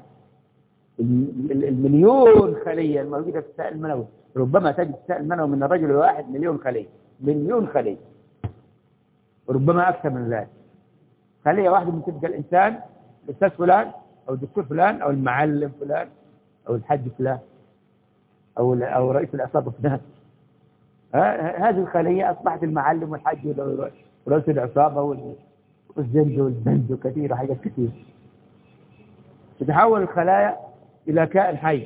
المليون خلية الموجودة في السائل المنوي ربما تجد السائل المنوي من الرجل الواحد مليون خلية، وربما أكثر من ذلك. خلية واحدة من تبقى الإنسان، الأستاذ فلان أو الدكتور فلان أو المعلم فلان أو الحج فلان أو رئيس العصابة فلان. هذه الخلية أصبحت المعلم والحج ورئيس العصابة والزنج والبنج وكثير حاجات كثير. تتحول الخلايا إلى كائن حي.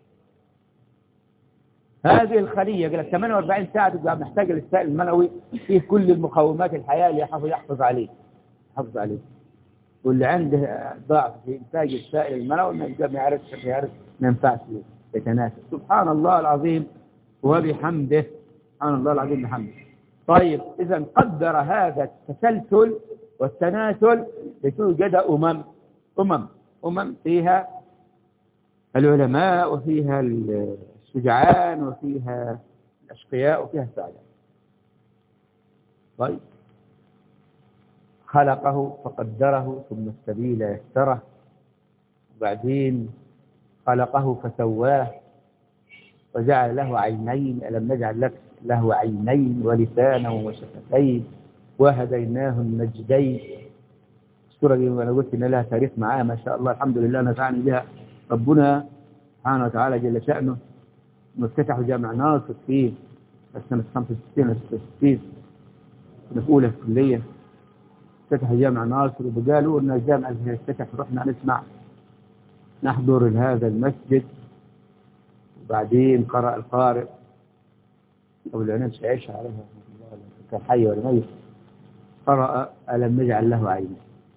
هذه الخلية قلت 48 ساعة تبقى محتاجة للسائل المنوي فيه كل المقومات الحياة اللي يحافظ عليه. واللي عنده ضعف في إنتاج السائل المنوي ما يعرف ما ينفعش يتناسب. سبحان الله العظيم وبحمده. سبحان الله العظيم بحمده. طيب إذا قدر هذا التسلسل والتناسل لتوجد أمم فيها العلماء وفيها الشجعان وفيها الأشقياء وفيها السعداء. طيب خلقه فقدره ثم السبيل يسره، وبعدين خلقه فسواه وجعل له عينين. ألم نجعل لك له عينين ولسانا وشفتين وهديناه النجدين. السورة دي وأنا قلت إن لها تاريخ معاها ما شاء الله، الحمد لله نفعني بها ربنا سبحانه وتعالى جل شأنه. افتتحوا جامع ناصر في سنة 65 66 في أولى الكلية، افتتحوا جامع ناصر وقالوا إن الجامع اللي افتتح رحنا نسمع نحضر هذا المسجد. وبعدين قرأ القارئ أو العنان سيعيش عليها كان حي ولا ميت، قرأ ألم نجعل له عينين.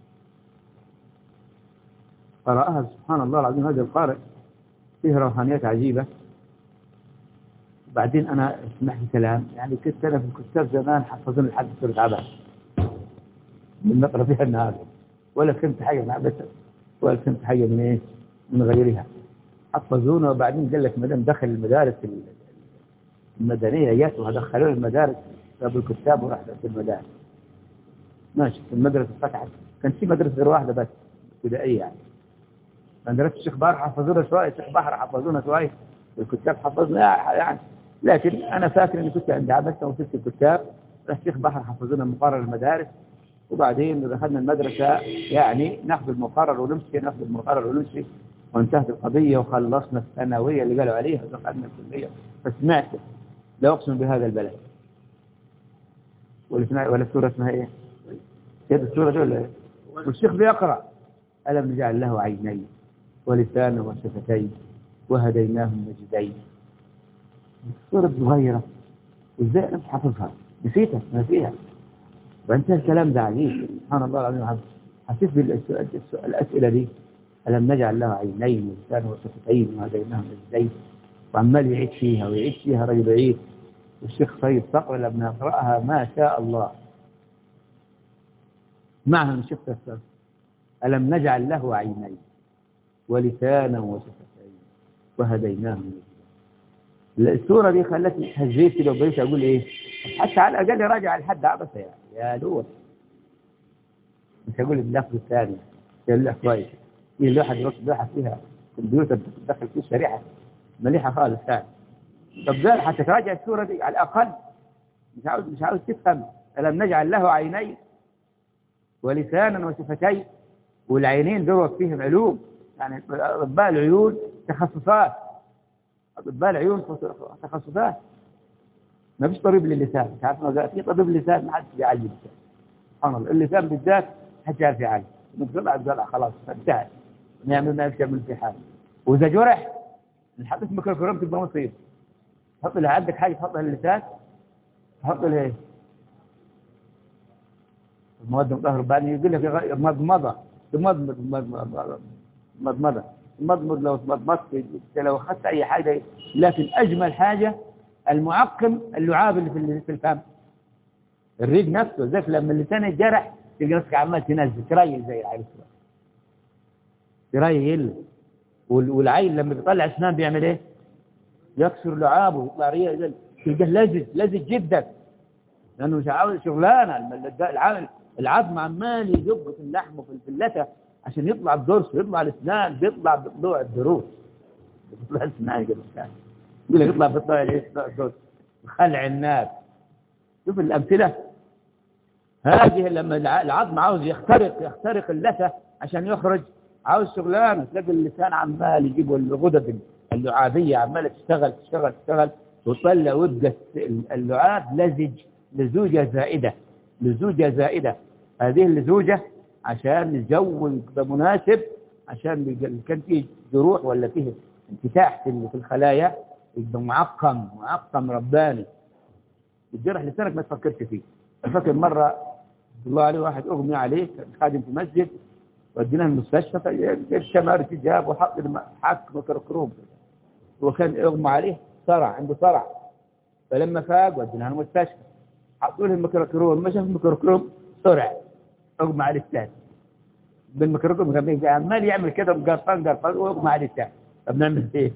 قرأها سبحان الله العظيم هذا القارئ فيه روحانيات عجيبة. بعدين أنا سمعت كلام يعني كنت أنا في الكتاب زمان حفظون لحد سورة عبس من نقرأ فيها النهار، ولا فهمت حاجة من عبس ولا فهمت حاجة من إيه من غيرها، حفظونا. وبعدين قال لك ما دام دخل المدارس المدنية جاته دخلوه المدارس، جابوا الكتاب وراح في المدارس. ماشي المدرسة فتحت، كان في مدرسة غير واحدة بس ابتدائية يعني. مدرسة الشيخ بحر حفظونا شوية، الشيخ بحر حفظونا شوية، الكتاب حفظنا يعني. لكن أنا فاكر إني كنت عند عبسة وصلت الكتاب، الشيخ بحر حفظونا مقرر المدارس. وبعدين دخلنا المدرسة يعني ناخذ المقرر ونمشي، ناخذ المقرر ونمشي، وانتهت القضية وخلصنا الثانوية اللي قالوا عليها ودخلنا الكلية. فسمعت لا أقسم بهذا البلد. ولا السورة اسمها إيه؟ كده السورة دي ولا إيه؟ والشيخ بيقرأ ألم نجعل له عينين ولسانا وشفتين وهديناه النجدين. السورة صغيرة وإزاي أنا مش حافظها، نسيتها ما فيها. وانتهى الكلام ده عجيب سبحان الله العظيم. حسيت بالأسئلة دي ألم نجعل له عينين ولسانا وشفتين وهديناه النجدين، وعمال يعيد فيها ويعيد فيها رجل بعيد. والشيخ سيد صقر لما يقرأها ما شاء الله معها من شيخ تفسير ألم نجعل له عينين ولسانا وشفتين وهديناه النجدين. السورة دي خلتني هزيت كده وبقيت أقول إيه، حتى على الأقل راجع لحد عبسة يعني يا دول، مش هقول اللفظ الثاني اللي كويس في لوحة فيها كمبيوتر تدخل فيه شريحة مليحة خالص يعني. طب ده حتى تراجع السورة دي على الأقل، مش عاوز تفهم ألم نجعل له عينين ولسانا وشفتين. والعينين دول فيهم علوم يعني، أطباء العيون تخصصات، أطباء العيون تخصصات. ما فيش طبيب للسان، مش عارف ما في طبيب للسان ما حدش بيعالج اللسان. سبحان الله اللسان بالذات ما حدش عارف يعالج، نقطع خلاص انتهى، نعمل ما يمشي في حاله. وإذا جرح نحط في ميكروكروم تبقى مصيبة. تحط لها عندك حاجة تحطها للسان، تحط لها ايه؟ المواد المطهرة بعد يقول لك مضمضة مضمض لو مضمضت لو أخذت أي حاجة. لكن أجمل حاجة المعقم اللعاب اللي في الفم، الريق نفسه ذاك لما اللسان يتجرح تلقى نفسك عمال تنزل تريل زي العيل الصغير تريل. والعيل لما بيطلع اسنان بيعمل ايه؟ يكسر لعابه ويطلع ريق، تلقاه لزج جدا لانه مش عاوز شغلانه. العظم عمال يدق في اللحم وفي اللثه عشان يطلع الضرس ويطلع الاسنان، بيطلع بطلوع الضروس، بيطلع الاسنان كده يقول لك يطلع بطلوع الضرس خلع الناس. شوف الامثله هذه لما العظم عاوز يخترق اللثه عشان يخرج، عاوز شغلانه. تلاقي اللسان عمال يجيب الغدد اللعابيه عماله تشتغل وتطلع ويبقى اللعاب لزوجه زائده. هذه اللزوجه عشان الجو يبقى مناسب، عشان كان فيه جروح ولا فيه انفتاح في الخلايا يبقى معقم رباني. الجرح لسانك ما تفكرش فيه. فاكر مره الله عليه واحد اغمي عليه خادم في مسجد وديناه المستشفى، الشمارة جاب وحط حك ميكروكروم، وكان اغمى عليه عنده صرع. فلما فاق وديناه المستشفى حطوا له الميكروكروم، ما شاف الميكروكروم صرع اغمى عليه الثاني بالميكروكروم، كان عمال يعمل كده مقرفان واغمى عليه الثاني. طب نعمل ايه؟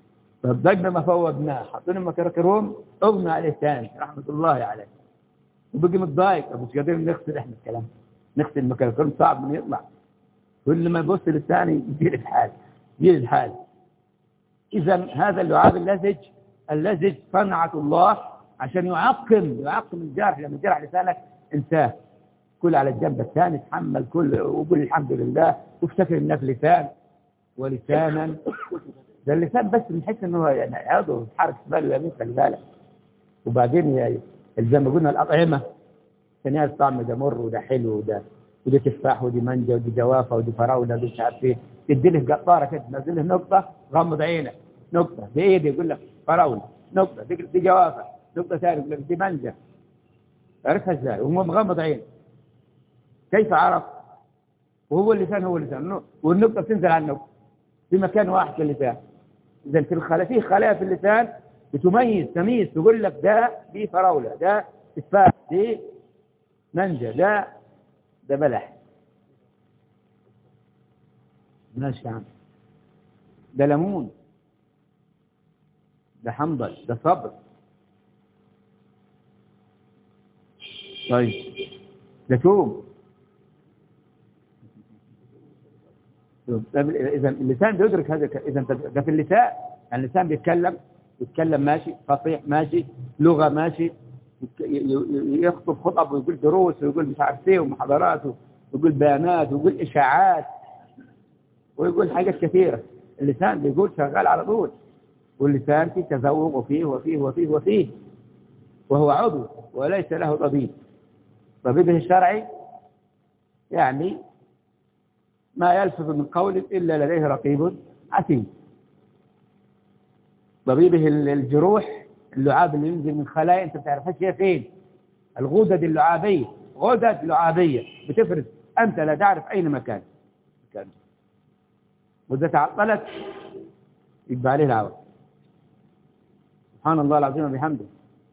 فبدنا ما فوضناه، حطوا له الميكروكروم اغمى عليه الثاني رحمه الله عليه. وبقي متضايق، مش قادرين نغسل احنا الكلام، نغسل المكان كل صعب من يطلع، كل ما يبص للثاني يجيل الحال يجيل الحال. إذا هذا اللعاب اللزج صنعة الله عشان يعقم الجرح. لما الجرح لسانك انساه، كل على الجنب الثاني، تحمل كل وقول الحمد لله، وافتكر انك لسان ولسانا. ده اللسان بس بنحس انه يعني عضو يتحرك باله يمين، خلي بالك. وبعدين زي ما قلنا الأطعمة ثانية، الطعم ده مر وده حلو وده تفاح ودي مانجا ودي جوافة ودي فراولة ودي مش عارف ايه، تدي له قطارة كده، تنزل له نقطة، غمض عينك، نقطة بإيدي يقول لك فراولة، نقطة دي جوافة، نقطة ثانية يقول لك دي مانجا. عرفها ازاي وهو مغمض عينه؟ كيف عرف؟ وهو اللسان هو اللسان، والنقطة بتنزل على النقطة في مكان واحد في اللسان. إذا في خلايا في اللسان تميز تقول لك دي فراولة، ده تفاح، دي مانجا، ده بلح. ماشي يا عم، ده ليمون، ده حنظل، ده صبر. طيب ده توم. إذا اللسان بيدرك هذا. إذا ده في اللسان، يعني اللسان بيتكلم ماشي، فصيح ماشي، لغة ماشي، يخطب خطب ويقول دروس ويقول مش عارف ايه ومحاضرات ويقول بيانات ويقول إشاعات ويقول حاجات كثيرة. اللسان بيقول شغال على طول، واللسان فيه تذوق وفيه وهو عضو وليس له طبيب. طبيبه الشرعي يعني ما يلفظ من قول إلا لديه رقيب عتيد. طبيبه الجروح، اللعاب اللي ينزل من خلايا انت بتعرفها هي فين، الغدد اللعابية، غدد لعابية بتفرز أنت لا تعرف أين مكان. وإذا تعطلت يبقى عليه العوض. سبحان الله العظيم وبحمده.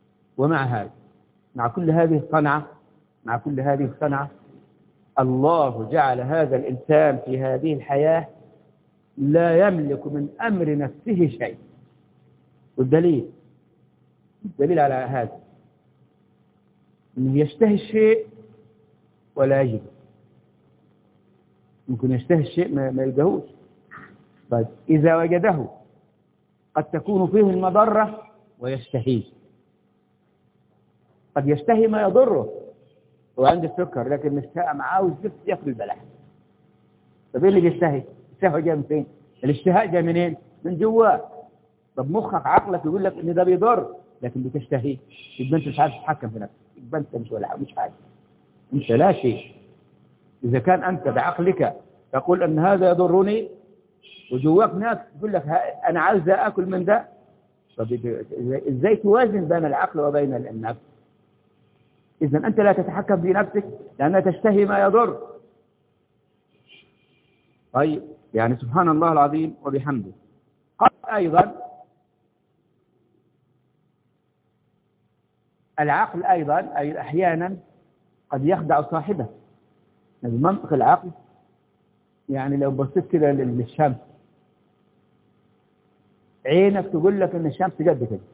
مع كل هذه الصنعة الله جعل هذا الإنسان في هذه الحياة لا يملك من أمر نفسه شيء. والدليل على هذا أنه يشتهي الشيء ولا يجد. ممكن يشتهي الشيء ما يلقاهوش. طيب إذا وجده قد تكون فيه المضرة ويشتهيه. قد يشتهي ما يضره، هو عنده السكر لكن مش عاوز بس ياكل البلح. طب ايه اللي بيشتهي؟ الشهوة جاي من فين؟ الاشتهاء جاي منين؟ من جواه. طب مخك عقلك يقول لك ان ده بيضر لكن بتشتهيه، يبقى انت مش عارف تتحكم في نفسك، يبقى انت مش حاجه، انت لا شيء. اذا كان انت بعقلك تقول ان هذا يضرني وجواك ناس تقول لك انا عايز اكل من ده، طب ازاي توازن بين العقل وبين النفس؟ اذا انت لا تتحكم في نفسك لانها تشتهي ما يضر. طيب يعني سبحان الله العظيم وبحمده. قال ايضا العقل ايضا اي احيانا قد يخدع صاحبه. المنطق العقل يعني لو بصيت كده للشمس، عينك تقول لك ان الشمس قد كده،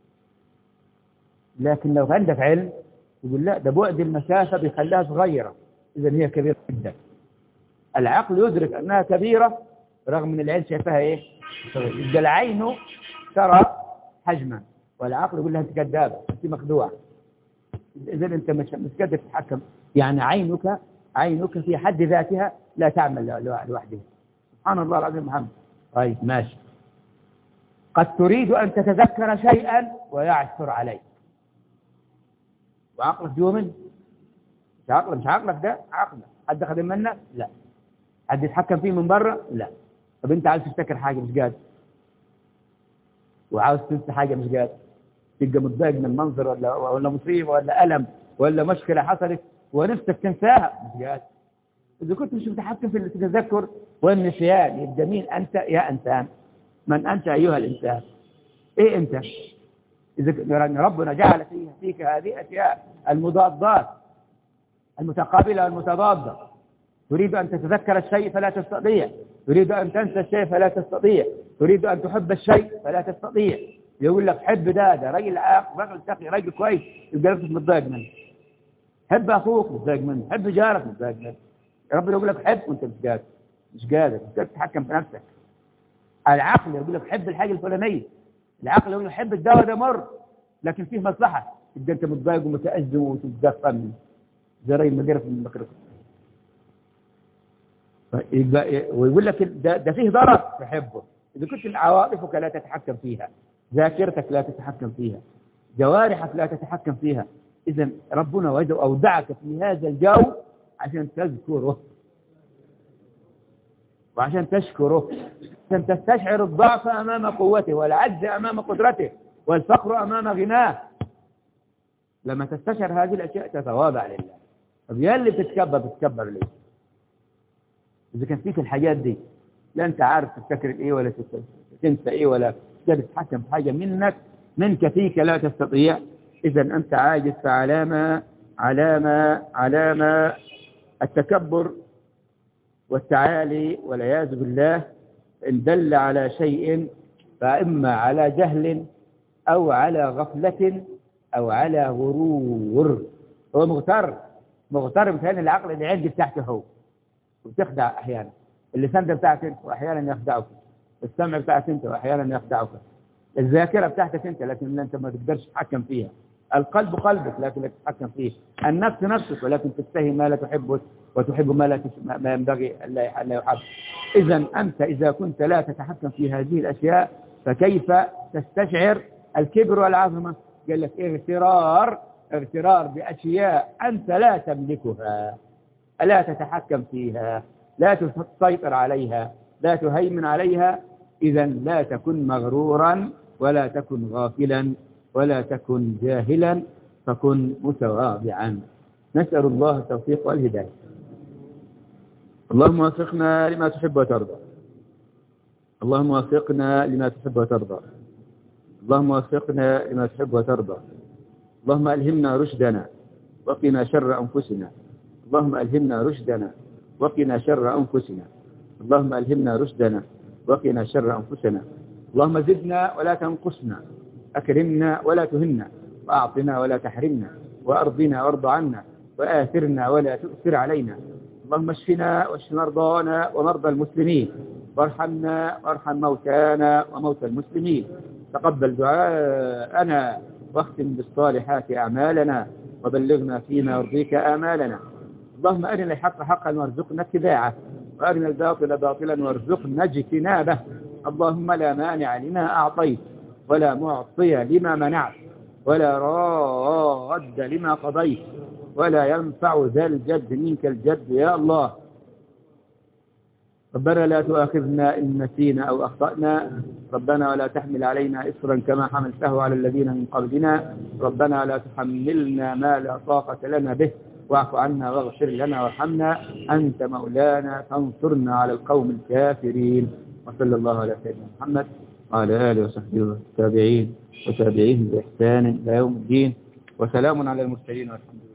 لكن لو عندك علم تقول لا، ده بعد المسافة بيخليها صغيرة، اذا هي كبيرة جدا. العقل يدرك انها كبيرة رغم ان العين شايفها ايه؟ يبقى العين ترى حجما والعقل يقول لها انت كذابة، انت مخدوعة. اذا انت مش قادر تتحكم، يعني عينك في حد ذاتها لا تعمل لوحدها. سبحان الله العظيم محمد. طيب ماشي. قد تريد أن تتذكر شيئا ويعثر عليك، وعقلك يؤمن. مش عقلك ده عقلك. حد خدم منك؟ لا. حد يتحكم فيه من بره؟ لا. طب انت عايز تفتكر حاجة مش قادر، وعاوز تنسى حاجة مش قادر، تبقى متضايق من منظر ولا مصيبة ولا ألم ولا مشكلة حصلت ونفسك تنساها مش قادر. إذا كنت مش متحكم في التذكر والنسيان، يبقى مين أنت يا إنسان؟ من أنت أيها الإنسان؟ إيه أنت؟ إذا ربنا جعل فيك هذه الأشياء المضادات المتقابلة والمتضادة. تريد أن تتذكر الشيء فلا تستطيع، تريد أن تنسى الشيء فلا تستطيع، تريد أن تحب الشيء فلا تستطيع. يقول لك حب ده راجل عاق، راجل تقي، راجل كويس، يبقى نفسك متضايق منه. حب أخوك مش ضايق منه، حب جارك مش ضايق منه. ربنا يقول لك حب وأنت مش قادر تتحكم في نفسك. العقل يقول لك حب الحاجة الفلانية، العقل يقول لك حب الدواء ده مر لكن فيه مصلحة، تبقى أنت متضايق ومتأزم وتتدفن زي ما قرأت من المقرأة. ويقول لك ده فيه ضرر تحبه. إذا كنت عواطفك لا تتحكم فيها، ذاكرتك لا تتحكم فيها، جوارحك لا تتحكم فيها، إذا ربنا أودعك في هذا الجو عشان تذكره وعشان تشكره، عشان تستشعر الضعف أمام قوته والعجز أمام قدرته والفقر أمام غناه. لما تستشعر هذه الأشياء تتواضع لله. طب يا اللي بتتكبر ليه؟ إذا كان فيك الحاجات دي لا أنت عارف تفتكر إيه ولا تنسى إيه ولا تقدر تتحكم في حاجة منك فيك لا تستطيع، إذا أنت عاجز. علامة التكبر والتعالي والعياذ بالله إن دل على شيء فإما على جهل أو على غفلة أو على غرور. هو مغتر مثلا العقل اللي عندي بتاعته هو وبتخدع أحيانا، اللسان ده بتاعك أنت وأحيانا يخدعك، السمع بتاعك أنت وأحيانا يخدعك، الذاكرة بتاعتك أنت لكن أنت ما تقدرش تتحكم فيها، القلب قلبك لكن لا تتحكم فيه، النفس نفسك ولكن تستهي ما لا تحبه وتحب ما ينبغي ألا يحب. إذا أنت إذا كنت لا تتحكم في هذه الأشياء فكيف تستشعر الكبر والعظمة؟ قال لك اغترار بأشياء أنت لا تملكها، لا تتحكم فيها، لا تسيطر عليها، لا تهيمن عليها. إذا لا تكن مغرورا ولا تكن غافلا ولا تكن جاهلا، فكن متواضعا. نسأل الله التوفيق والهداية. اللهم وفقنا لما تحب وترضى، اللهم وفقنا لما تحب وترضى، اللهم وفقنا لما تحب وترضى. اللهم ألهمنا رشدنا وقنا شر أنفسنا، اللهم ألهمنا رشدنا وقنا شر أنفسنا، اللهم ألهمنا رشدنا وقنا شر أنفسنا. اللهم زدنا ولا تنقصنا، أكرمنا ولا تهنا، وأعطنا ولا تحرمنا، وأرضنا وارض عنا، وآثرنا ولا تؤثر علينا. اللهم اشفنا واشف مرضانا ومرضى المسلمين، وارحمنا وارحم موتانا وموتى المسلمين. تقبل دعاءنا واختم بالصالحات أعمالنا، وبلغنا فيما يرضيك آمالنا. اللهم أرنا الحق حقا وارزقنا اتباعه، وأرنا الباطل باطلا وارزقنا اجتنابه. اللهم لا مانع لما أعطيت ولا معطي لما منعت ولا راد لما قضيت ولا ينفع ذا الجد منك الجد يا الله. ربنا لا تؤاخذنا إن نسينا أو أخطأنا، ربنا ولا تحمل علينا إصرا كما حملته على الذين من قبلنا، ربنا لا تحملنا ما لا طاقة لنا به، واعف عنا واغفر لنا وارحمنا، أنت مولانا فانصرنا على القوم الكافرين. وصلى الله على سيدنا محمد وعلى آله وصحبه والتابعين وتابعيهم بإحسان إلى يوم الدين، وسلام على المرسلين والحمد لله.